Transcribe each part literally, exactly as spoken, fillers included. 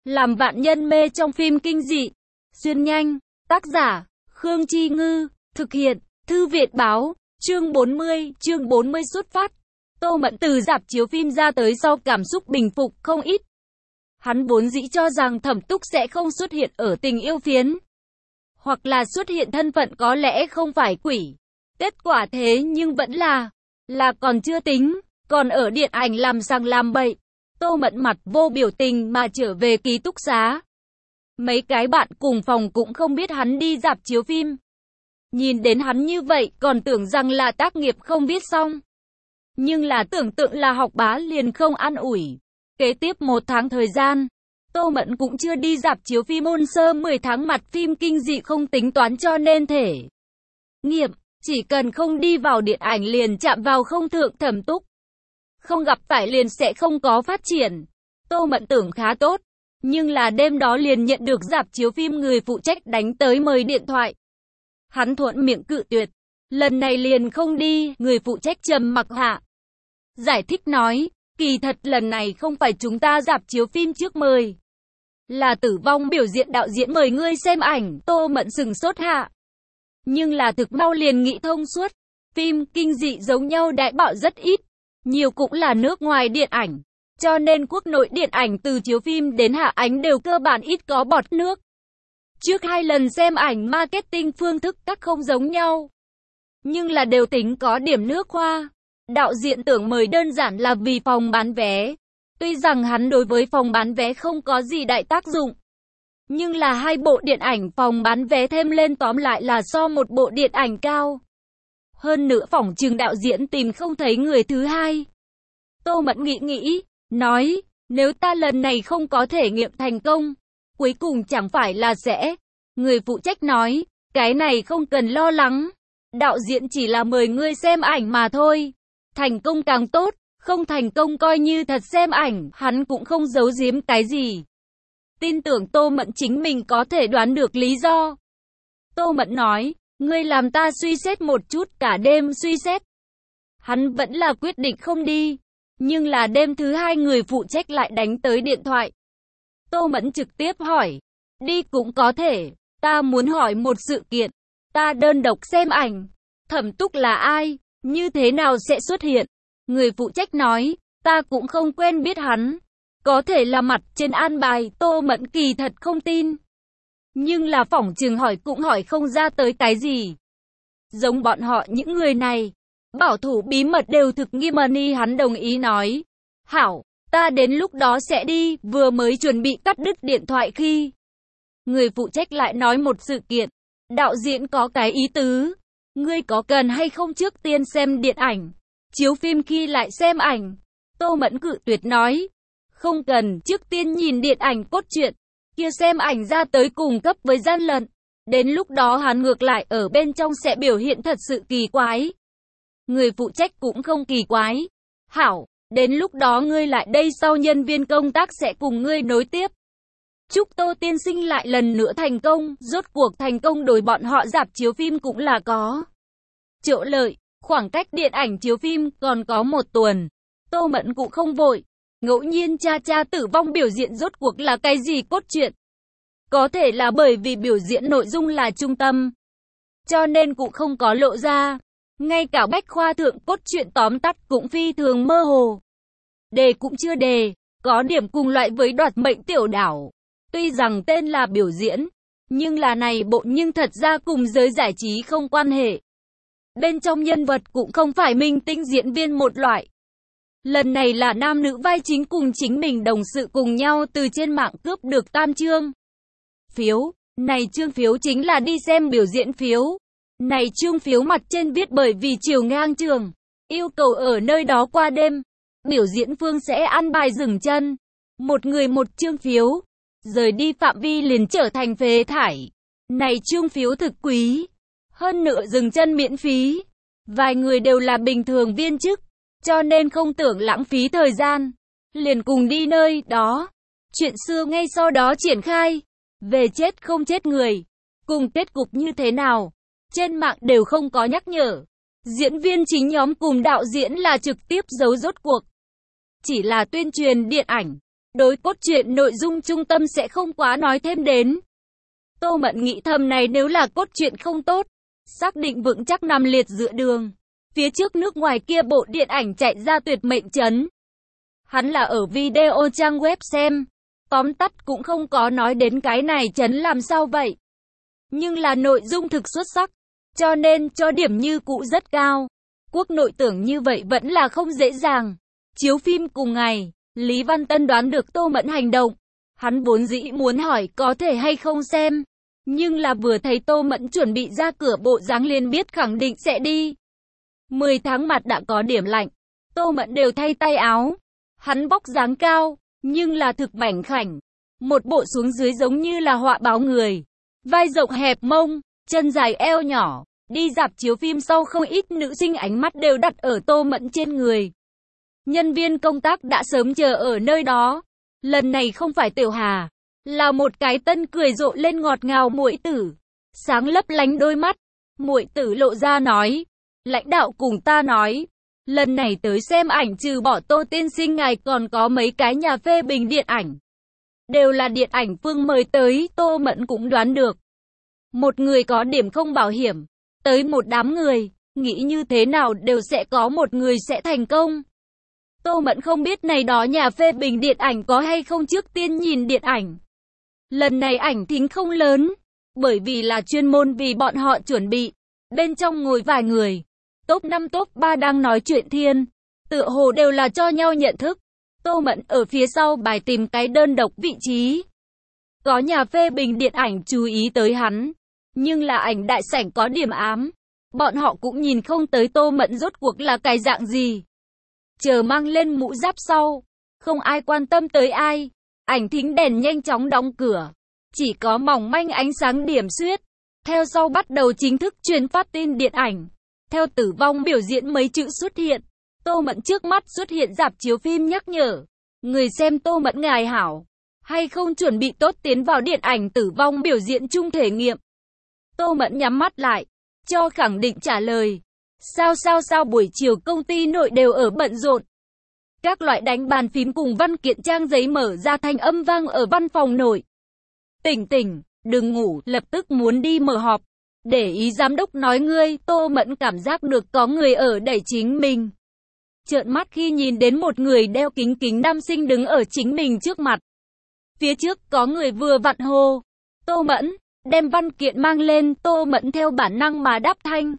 Làm vạn nhân mê trong phim kinh dị. Xuyên nhanh. Tác giả, Khương Chi Ngư. Thực hiện, Thư viện Báo. Chương bốn mươi, chương bốn mươi xuất phát. Tô Mẫn từ rạp chiếu phim ra tới sau cảm xúc bình phục không ít. Hắn vốn dĩ cho rằng Thẩm Túc sẽ không xuất hiện ở Tình Yêu Phiến. Hoặc là xuất hiện thân phận có lẽ không phải quỷ. Kết quả thế nhưng vẫn là, là còn chưa tính, còn ở điện ảnh làm sằng làm bậy. Tô Mẫn mặt vô biểu tình mà trở về ký túc xá. Mấy cái bạn cùng phòng cũng không biết hắn đi rạp chiếu phim. Nhìn đến hắn như vậy còn tưởng rằng là tác nghiệp không viết xong. Nhưng là tưởng tượng là học bá liền không an ủi. Kế tiếp một tháng thời gian, Tô Mẫn cũng chưa đi rạp chiếu phim ôn sơ mười tháng mặt phim kinh dị không tính toán cho nên thể nghiệm, chỉ cần không đi vào điện ảnh liền chạm vào không thượng Thẩm Túc. Không gặp phải liền sẽ không có phát triển. Tô Mẫn tưởng khá tốt, nhưng là đêm đó liền nhận được rạp chiếu phim người phụ trách đánh tới mời điện thoại. Hắn thuận miệng cự tuyệt, lần này liền không đi, người phụ trách trầm mặc hạ. Giải thích nói, kỳ thật lần này không phải chúng ta rạp chiếu phim trước mời. Là Tử Vong biểu diễn đạo diễn mời ngươi xem ảnh. Tô Mẫn sừng sốt hạ. Nhưng là thực mau liền nghĩ thông suốt. Phim kinh dị giống nhau đại bạo rất ít. Nhiều cũng là nước ngoài điện ảnh. Cho nên quốc nội điện ảnh từ chiếu phim đến hạ ánh đều cơ bản ít có bọt nước. Trước hai lần xem ảnh marketing phương thức các không giống nhau. Nhưng là đều tính có điểm nước hoa. Đạo diễn tưởng mời đơn giản là vì phòng bán vé. Tuy rằng hắn đối với phòng bán vé không có gì đại tác dụng. Nhưng là hai bộ điện ảnh phòng bán vé thêm lên tóm lại là so một bộ điện ảnh cao. Hơn nữa phỏng chừng đạo diễn tìm không thấy người thứ hai. Tô Mẫn nghĩ nghĩ, nói, nếu ta lần này không có thể nghiệm thành công, cuối cùng chẳng phải là sẽ. Người phụ trách nói, cái này không cần lo lắng. Đạo diễn chỉ là mời ngươi xem ảnh mà thôi. Thành công càng tốt, không thành công coi như thật xem ảnh, hắn cũng không giấu giếm cái gì. Tin tưởng Tô Mẫn chính mình có thể đoán được lý do. Tô Mẫn nói, ngươi làm ta suy xét một chút, cả đêm suy xét. Hắn vẫn là quyết định không đi. Nhưng là đêm thứ hai người phụ trách lại đánh tới điện thoại. Tô Mẫn trực tiếp hỏi, đi cũng có thể, ta muốn hỏi một sự kiện. Ta đơn độc xem ảnh, Thẩm Túc là ai, như thế nào sẽ xuất hiện? Người phụ trách nói, ta cũng không quen biết hắn. Có thể là mặt trên an bài. Tô Mẫn kỳ thật không tin. Nhưng là phỏng chừng hỏi cũng hỏi không ra tới cái gì. Giống bọn họ những người này, bảo thủ bí mật đều thực nghiêm ni. Hắn đồng ý nói, hảo, ta đến lúc đó sẽ đi. Vừa mới chuẩn bị cắt đứt điện thoại khi người phụ trách lại nói một sự kiện. Đạo diễn có cái ý tứ, ngươi có cần hay không trước tiên xem điện ảnh, chiếu phim khi lại xem ảnh? Tô Mẫn cự tuyệt nói, không cần, trước tiên nhìn điện ảnh cốt truyện, kia xem ảnh ra tới cùng cấp với gian lận. Đến lúc đó hắn ngược lại ở bên trong sẽ biểu hiện thật sự kỳ quái. Người phụ trách cũng không kỳ quái. Hảo, đến lúc đó ngươi lại đây sau nhân viên công tác sẽ cùng ngươi nối tiếp. Chúc Tô tiên sinh lại lần nữa thành công. Rốt cuộc thành công đối bọn họ rạp chiếu phim cũng là có chỗ lợi. Khoảng cách điện ảnh chiếu phim còn có một tuần. Tô Mẫn cũng không vội. Ngẫu nhiên cha cha Tử Vong biểu diễn rốt cuộc là cái gì cốt truyện. Có thể là bởi vì biểu diễn nội dung là trung tâm, cho nên cũng không có lộ ra. Ngay cả bách khoa thượng cốt truyện tóm tắt cũng phi thường mơ hồ. Đề cũng chưa đề, có điểm cùng loại với Đoạt Mệnh Tiểu Đảo. Tuy rằng tên là biểu diễn, nhưng là này bộ nhưng thật ra cùng giới giải trí không quan hệ. Bên trong nhân vật cũng không phải minh tinh diễn viên một loại. Lần này là nam nữ vai chính cùng chính mình đồng sự cùng nhau từ trên mạng cướp được tam chương phiếu. Này chương phiếu chính là đi xem biểu diễn phiếu. Này chương phiếu mặt trên viết bởi vì chiều ngang trường, yêu cầu ở nơi đó qua đêm. Biểu diễn phương sẽ ăn bài dừng chân. Một người một chương phiếu. Rời đi phạm vi liền trở thành phế thải. Này chương phiếu thực quý. Hơn nữa dừng chân miễn phí. Vài người đều là bình thường viên chức, cho nên không tưởng lãng phí thời gian. Liền cùng đi nơi đó. Chuyện xưa ngay sau đó triển khai. Về chết không chết người. Cùng kết cục như thế nào, trên mạng đều không có nhắc nhở. Diễn viên chính nhóm cùng đạo diễn là trực tiếp giấu rốt cuộc. Chỉ là tuyên truyền điện ảnh. đối cốt truyện nội dung trung tâm sẽ không quá nói thêm đến. Tô Mẫn nghĩ thầm này nếu là cốt truyện không tốt, xác định vững chắc nằm liệt giữa đường. Phía trước nước ngoài kia bộ điện ảnh chạy ra tuyệt mệnh trấn. Hắn là ở video trang web xem, tóm tắt cũng không có nói đến cái này trấn làm sao vậy. Nhưng là nội dung thực xuất sắc, cho nên cho điểm như cũ rất cao. Quốc nội tưởng như vậy vẫn là không dễ dàng. Chiếu phim cùng ngày, Lý Văn Tân đoán được Tô Mẫn hành động. Hắn vốn dĩ muốn hỏi có thể hay không xem. Nhưng là vừa thấy Tô Mẫn chuẩn bị ra cửa bộ dáng liền biết khẳng định sẽ đi. mười tháng mặt đã có điểm lạnh. Tô Mẫn đều thay tay áo. Hắn vóc dáng cao, nhưng là thực mảnh khảnh. Một bộ xuống dưới giống như là họa báo người. Vai rộng hẹp mông, chân dài eo nhỏ. Đi rạp chiếu phim sau không ít nữ sinh ánh mắt đều đặt ở Tô Mẫn trên người. Nhân viên công tác đã sớm chờ ở nơi đó. Lần này không phải Tiểu Hà, là một cái tân cười rộ lên ngọt ngào muội tử. Sáng lấp lánh đôi mắt, muội tử lộ ra nói. Lãnh đạo cùng ta nói, lần này tới xem ảnh trừ bỏ Tô tiên sinh ngài còn có mấy cái nhà phê bình điện ảnh. Đều là điện ảnh phương mời tới, Tô Mẫn cũng đoán được. Một người có điểm không bảo hiểm, tới một đám người, nghĩ như thế nào đều sẽ có một người sẽ thành công. Tô Mẫn không biết này đó nhà phê bình điện ảnh có hay không trước tiên nhìn điện ảnh. Lần này ảnh thính không lớn, bởi vì là chuyên môn vì bọn họ chuẩn bị. Bên trong ngồi vài người, top năm top ba đang nói chuyện thiên, tựa hồ đều là cho nhau nhận thức. Tô Mẫn ở phía sau bài tìm cái đơn độc vị trí. Có nhà phê bình điện ảnh chú ý tới hắn, nhưng là ảnh đại sảnh có điểm ám. Bọn họ cũng nhìn không tới Tô Mẫn rốt cuộc là cái dạng gì. Chờ mang lên mũ giáp sau, không ai quan tâm tới ai. Ảnh thính đèn nhanh chóng đóng cửa, chỉ có mỏng manh ánh sáng điểm xuyết. Theo sau bắt đầu chính thức truyền phát tin điện ảnh. Theo tử vong biểu diễn mấy chữ xuất hiện, Tô Mẫn trước mắt xuất hiện rạp chiếu phim nhắc nhở. Người xem Tô Mẫn ngài hảo, hay không chuẩn bị tốt tiến vào điện ảnh tử vong biểu diễn chung thể nghiệm. Tô Mẫn nhắm mắt lại, cho khẳng định trả lời. Sao sao sao buổi chiều công ty nội đều ở bận rộn. Các loại đánh bàn phím cùng văn kiện trang giấy mở ra thanh âm vang ở văn phòng nội. Tỉnh tỉnh, đừng ngủ, lập tức muốn đi mở họp. Để ý giám đốc nói ngươi, Tô Mẫn cảm giác được có người ở đẩy chính mình. Trợn mắt khi nhìn đến một người đeo kính kính nam sinh đứng ở chính mình trước mặt. Phía trước có người vừa vặn hô. Tô Mẫn, đem văn kiện mang lên, Tô Mẫn theo bản năng mà đáp thanh.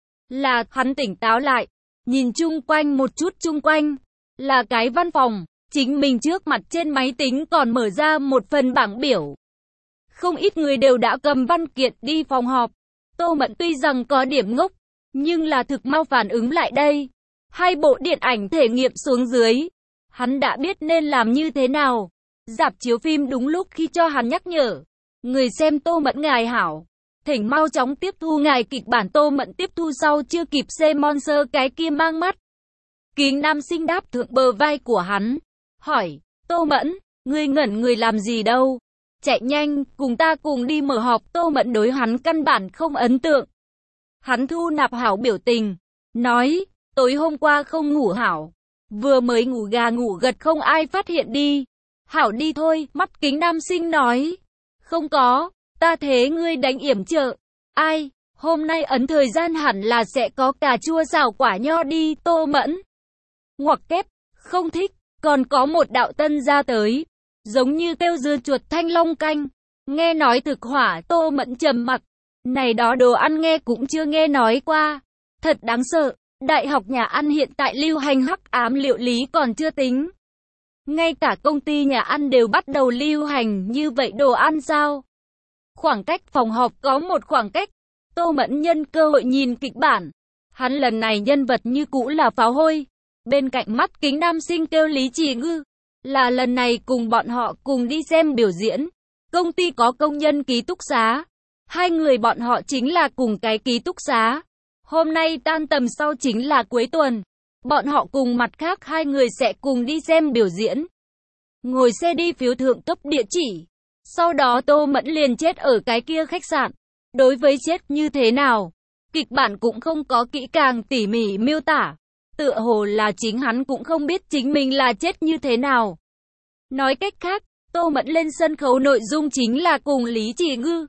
Là, hắn tỉnh táo lại, nhìn chung quanh một chút chung quanh. Là cái văn phòng, chính mình trước mặt trên máy tính còn mở ra một phần bảng biểu. Không ít người đều đã cầm văn kiện đi phòng họp. Tô Mẫn tuy rằng có điểm ngốc, nhưng là thực mau phản ứng lại đây. Hai bộ điện ảnh thể nghiệm xuống dưới. Hắn đã biết nên làm như thế nào. Rạp chiếu phim đúng lúc khi cho hắn nhắc nhở. Người xem Tô Mẫn ngài hảo. Thỉnh mau chóng tiếp thu ngài kịch bản. Tô Mẫn tiếp thu sau chưa kịp xem monster cái kia mang mắt. Kính nam sinh đáp thượng bờ vai của hắn. Hỏi, Tô Mẫn, ngươi ngẩn người làm gì đâu? Chạy nhanh, cùng ta cùng đi mở họp. Tô Mẫn đối hắn căn bản không ấn tượng. Hắn thu nạp hảo biểu tình. Nói, tối hôm qua không ngủ hảo. Vừa mới ngủ gà ngủ gật không ai phát hiện đi. Hảo đi thôi, mắt kính nam sinh nói. Không có, ta thế ngươi đánh yểm trợ. Ai, hôm nay ấn thời gian hẳn là sẽ có cà chua xào quả nho đi. Tô Mẫn ngoặc kép, không thích. Còn có một đạo tân ra tới, giống như kêu dưa chuột thanh long canh. Nghe nói thực hỏa. Tô Mẫn trầm mặc. Này đó đồ ăn nghe cũng chưa nghe nói qua. Thật đáng sợ. Đại học nhà ăn hiện tại lưu hành hắc ám liệu lý còn chưa tính. Ngay cả công ty nhà ăn đều bắt đầu lưu hành như vậy đồ ăn sao? Khoảng cách phòng họp có một khoảng cách. Tô Mẫn nhân cơ hội nhìn kịch bản. Hắn lần này nhân vật như cũ là pháo hôi. Bên cạnh mắt kính nam sinh kêu Lý Chỉ Ngư. Là lần này cùng bọn họ cùng đi xem biểu diễn. Công ty có công nhân ký túc xá. Hai người bọn họ chính là cùng cái ký túc xá. Hôm nay tan tầm sau chính là cuối tuần. Bọn họ cùng mặt khác hai người sẽ cùng đi xem biểu diễn. Ngồi xe đi phiếu thượng cấp địa chỉ. Sau đó Tô Mẫn liền chết ở cái kia khách sạn. Đối với chết như thế nào, kịch bản cũng không có kỹ càng tỉ mỉ miêu tả. Tựa hồ là chính hắn cũng không biết chính mình là chết như thế nào. Nói cách khác, Tô Mẫn lên sân khấu nội dung chính là cùng Lý Chỉ Ngư.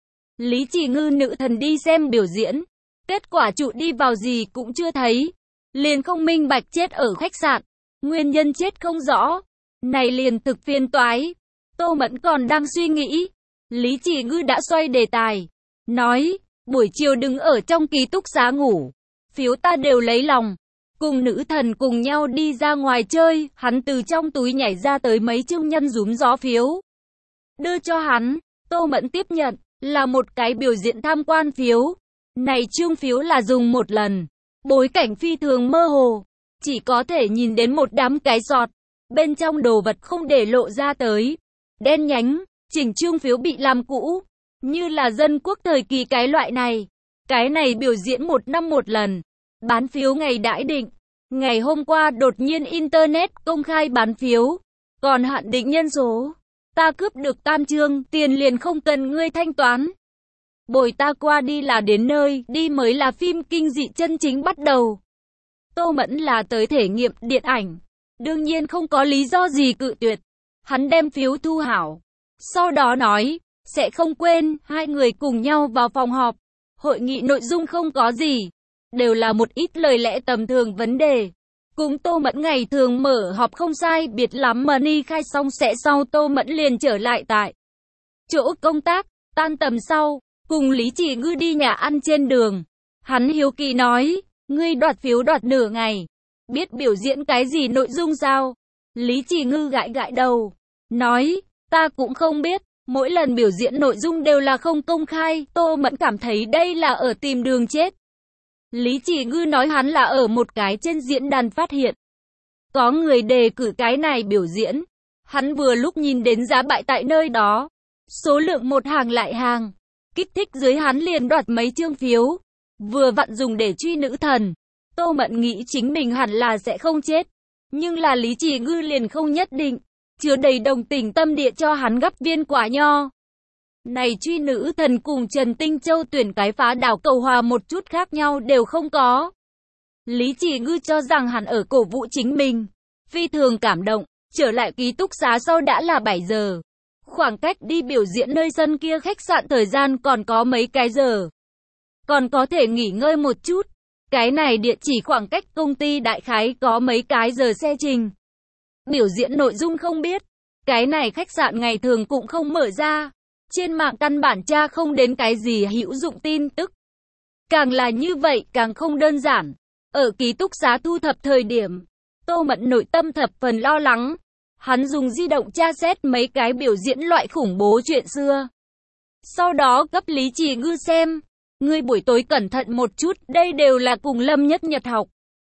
Lý Chỉ Ngư nữ thần đi xem biểu diễn. Kết quả trụ đi vào gì cũng chưa thấy. Liền không minh bạch chết ở khách sạn. Nguyên nhân chết không rõ. Này liền thực phiền toái. Tô Mẫn còn đang suy nghĩ. Lý Chỉ Ngư đã xoay đề tài. Nói, buổi chiều đứng ở trong ký túc xá ngủ. Phiếu ta đều lấy lòng. Cùng nữ thần cùng nhau đi ra ngoài chơi, hắn từ trong túi nhảy ra tới mấy chương nhân rúm gió phiếu. Đưa cho hắn, Tô Mẫn tiếp nhận, là một cái biểu diễn tham quan phiếu. Này chương phiếu là dùng một lần. Bối cảnh phi thường mơ hồ. Chỉ có thể nhìn đến một đám cái sọt. Bên trong đồ vật không để lộ ra tới. Đen nhánh, chỉnh chương phiếu bị làm cũ. Như là dân quốc thời kỳ cái loại này. Cái này biểu diễn một năm một lần. Bán phiếu ngày đãi định. Ngày hôm qua đột nhiên Internet công khai bán phiếu. Còn hạn định nhân số. Ta cướp được tam chương, tiền liền không cần ngươi thanh toán. Bồi ta qua đi là đến nơi, đi mới là phim kinh dị chân chính bắt đầu. Tô Mẫn là tới thể nghiệm điện ảnh. Đương nhiên không có lý do gì cự tuyệt. Hắn đem phiếu thu hảo. Sau đó nói, sẽ không quên, hai người cùng nhau vào phòng họp. Hội nghị nội dung không có gì. Đều là một ít lời lẽ tầm thường vấn đề. Cùng Tô Mẫn ngày thường mở họp không sai biệt lắm mà ni khai xong sẽ sau Tô Mẫn liền trở lại tại chỗ công tác, tan tầm sau, cùng Lý Chỉ Ngư đi nhà ăn trên đường. Hắn hiếu kỳ nói, ngươi đoạt phiếu đoạt nửa ngày, biết biểu diễn cái gì nội dung sao? Lý Chỉ Ngư gãi gãi đầu, nói, ta cũng không biết, mỗi lần biểu diễn nội dung đều là không công khai, Tô Mẫn cảm thấy đây là ở tìm đường chết. Lý Chỉ Ngư nói hắn là ở một cái trên diễn đàn phát hiện. Có người đề cử cái này biểu diễn. Hắn vừa lúc nhìn đến giá bại tại nơi đó. Số lượng một hàng lại hàng. Kích thích dưới hắn liền đoạt mấy chương phiếu. Vừa vặn dùng để truy nữ thần. Tô Mẫn nghĩ chính mình hẳn là sẽ không chết. Nhưng là Lý Chỉ Ngư liền không nhất định. Chứa đầy đồng tình tâm địa cho hắn gắp viên quả nho. Này truy nữ thần cùng Trần Tinh Châu tuyển cái phá đảo cầu hòa một chút khác nhau đều không có. Lý Chỉ Ngư cho rằng hắn ở cổ vũ chính mình. Phi thường cảm động, trở lại ký túc xá sau đã là bảy giờ. Khoảng cách đi biểu diễn nơi sân kia khách sạn thời gian còn có mấy cái giờ. Còn có thể nghỉ ngơi một chút. Cái này địa chỉ khoảng cách công ty đại khái có mấy cái giờ xe trình. Biểu diễn nội dung không biết. Cái này khách sạn ngày thường cũng không mở ra. Trên mạng căn bản tra không đến cái gì hữu dụng tin tức. Càng là như vậy càng không đơn giản. Ở ký túc xá thu thập thời điểm, Tô Mẫn nội tâm thập phần lo lắng. Hắn dùng di động tra xét mấy cái biểu diễn loại khủng bố chuyện xưa. Sau đó cấp Lý Chỉ Ngư xem. Ngươi buổi tối cẩn thận một chút, đây đều là cùng Lâm Nhất Nhật học.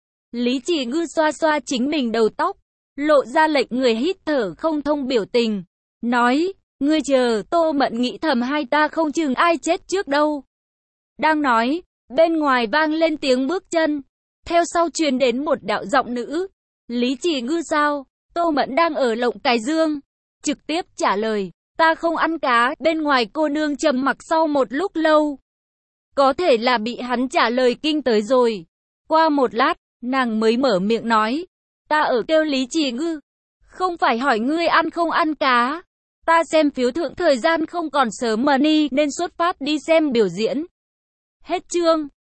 Lý Chỉ Ngư xoa xoa chính mình đầu tóc, lộ ra lệnh người hít thở không thông biểu tình. Nói, ngươi chờ, Tô Mẫn nghĩ thầm hai ta không chừng ai chết trước đâu. Đang nói, bên ngoài vang lên tiếng bước chân. Theo sau truyền đến một đạo giọng nữ. Lý Chỉ Ngư sao? Tô Mẫn đang ở Lộng Cái Dương. Trực tiếp trả lời, ta không ăn cá. Bên ngoài cô nương trầm mặc sau một lúc lâu. Có thể là bị hắn trả lời kinh tới rồi. Qua một lát, nàng mới mở miệng nói, ta ở kêu Lý Chỉ Ngư. Không phải hỏi ngươi ăn không ăn cá. Ta xem phiếu thượng thời gian không còn sớm mà ni nên xuất phát đi xem biểu diễn. Hết chương.